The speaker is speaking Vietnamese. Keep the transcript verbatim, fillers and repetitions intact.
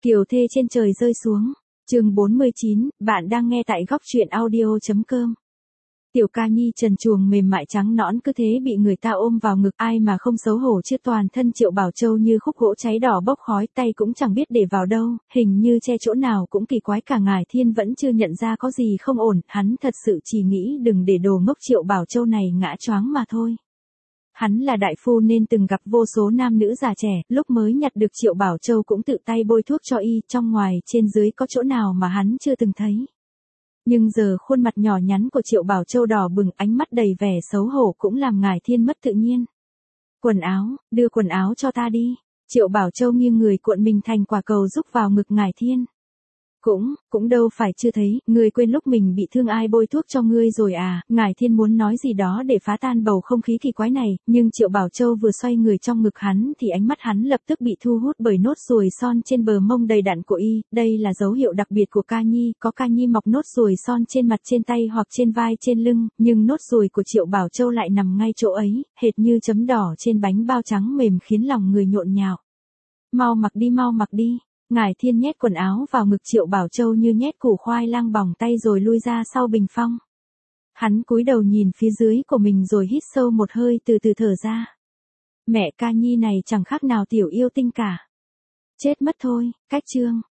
Kiều thê trên trời rơi xuống. Chương bốn mươi chín, bạn đang nghe tại góc truyện audio chấm com. Tiểu Ca Nhi trần truồng mềm mại trắng nõn cứ thế bị người ta ôm vào ngực, ai mà không xấu hổ chứ, toàn thân Triệu Bảo Châu như khúc gỗ cháy đỏ bốc khói, tay cũng chẳng biết để vào đâu, hình như che chỗ nào cũng kỳ quái cả. Ngải Thiên vẫn chưa nhận ra có gì không ổn, hắn thật sự chỉ nghĩ đừng để đồ ngốc Triệu Bảo Châu này ngã choáng mà thôi. Hắn là đại phu nên từng gặp vô số nam nữ già trẻ, lúc mới nhặt được Triệu Bảo Châu cũng tự tay bôi thuốc cho y, trong ngoài trên dưới có chỗ nào mà hắn chưa từng thấy. Nhưng giờ khuôn mặt nhỏ nhắn của Triệu Bảo Châu đỏ bừng, ánh mắt đầy vẻ xấu hổ cũng làm Ngải Thiên mất tự nhiên. Quần áo, đưa quần áo cho ta đi. Triệu Bảo Châu nghiêng người cuộn mình thành quả cầu rúc vào ngực Ngải Thiên. Cũng, cũng đâu phải chưa thấy, ngươi quên lúc mình bị thương ai bôi thuốc cho ngươi rồi à? Ngải Thiên muốn nói gì đó để phá tan bầu không khí kỳ quái này, nhưng Triệu Bảo Châu vừa xoay người trong ngực hắn thì ánh mắt hắn lập tức bị thu hút bởi nốt ruồi son trên bờ mông đầy đặn của y. Đây là dấu hiệu đặc biệt của Ca Nhi, có Ca Nhi mọc nốt ruồi son trên mặt, trên tay hoặc trên vai, trên lưng, nhưng nốt ruồi của Triệu Bảo Châu lại nằm ngay chỗ ấy, hệt như chấm đỏ trên bánh bao trắng mềm khiến lòng người nhộn nhạo. Mau mặc đi, mau mặc đi. Ngải Thiên nhét quần áo vào ngực Triệu Bảo Châu như nhét củ khoai lang bỏng tay rồi lui ra sau bình phong. Hắn cúi đầu nhìn phía dưới của mình rồi hít sâu một hơi, từ từ thở ra. Mẹ Ca Nhi này chẳng khác nào tiểu yêu tinh cả. Chết mất thôi. Cách chương.